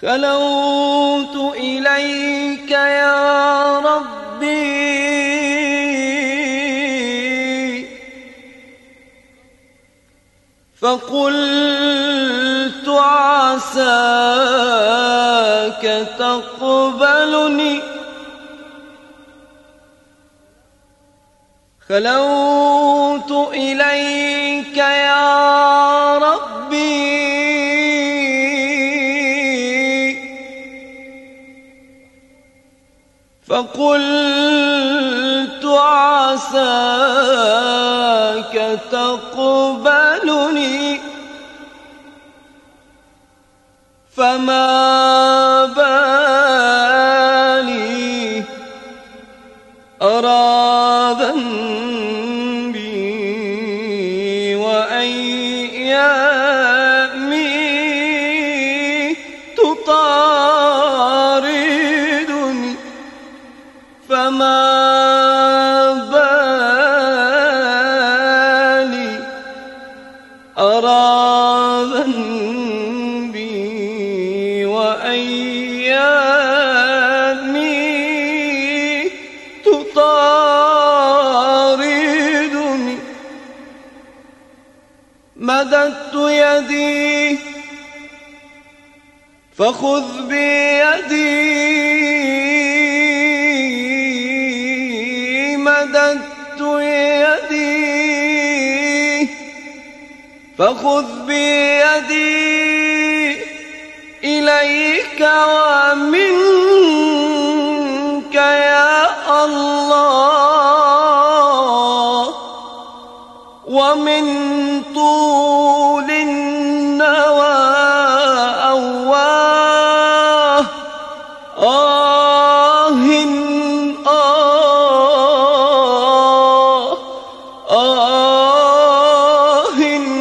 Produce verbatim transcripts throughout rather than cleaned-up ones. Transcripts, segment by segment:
خلوت إليك يا ربي فقلت عساك تقبلني. خلوت إليك يا ربي فقلت عساك تقبلني. فما بالي أرى ذنبي وأيامي تطاردني. فما بالي أرى ذنبي وأيامي تطاردني. مددت يدي فخذ بيدي. مددت يدي فخذ بيدي إليك ومنك يا الله. ومن طول النوى أواه آه آه آه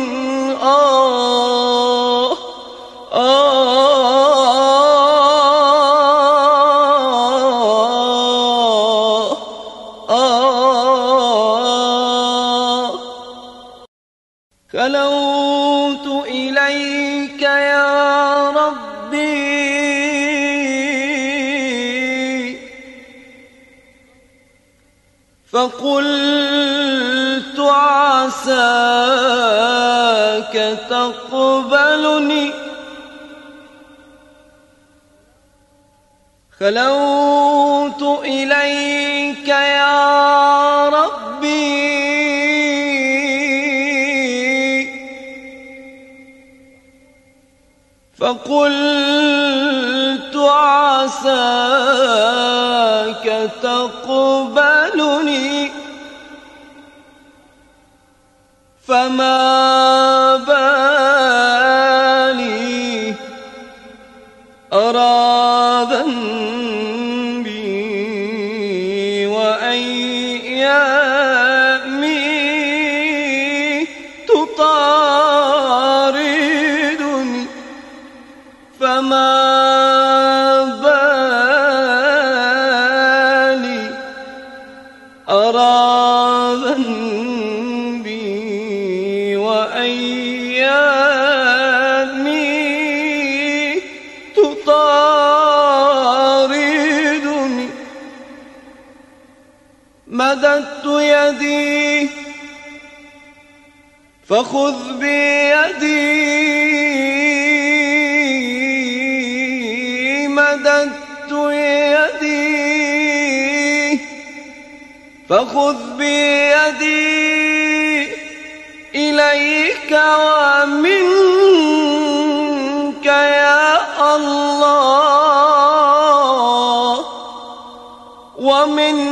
آه آه. خلوت إليك يا ربي فقلت عساك تقبلني. خلوت إليك يا ربي فقلت عساك تقبلني. فما بالي أرى ذنبي وأيامي تطاردني. فما بالي أرى ذنبي وأيامي تطاردني. مددت يدي فخذ بيدي. مددت يدي فخذ بيدي إليك ومنك يا الله. ومن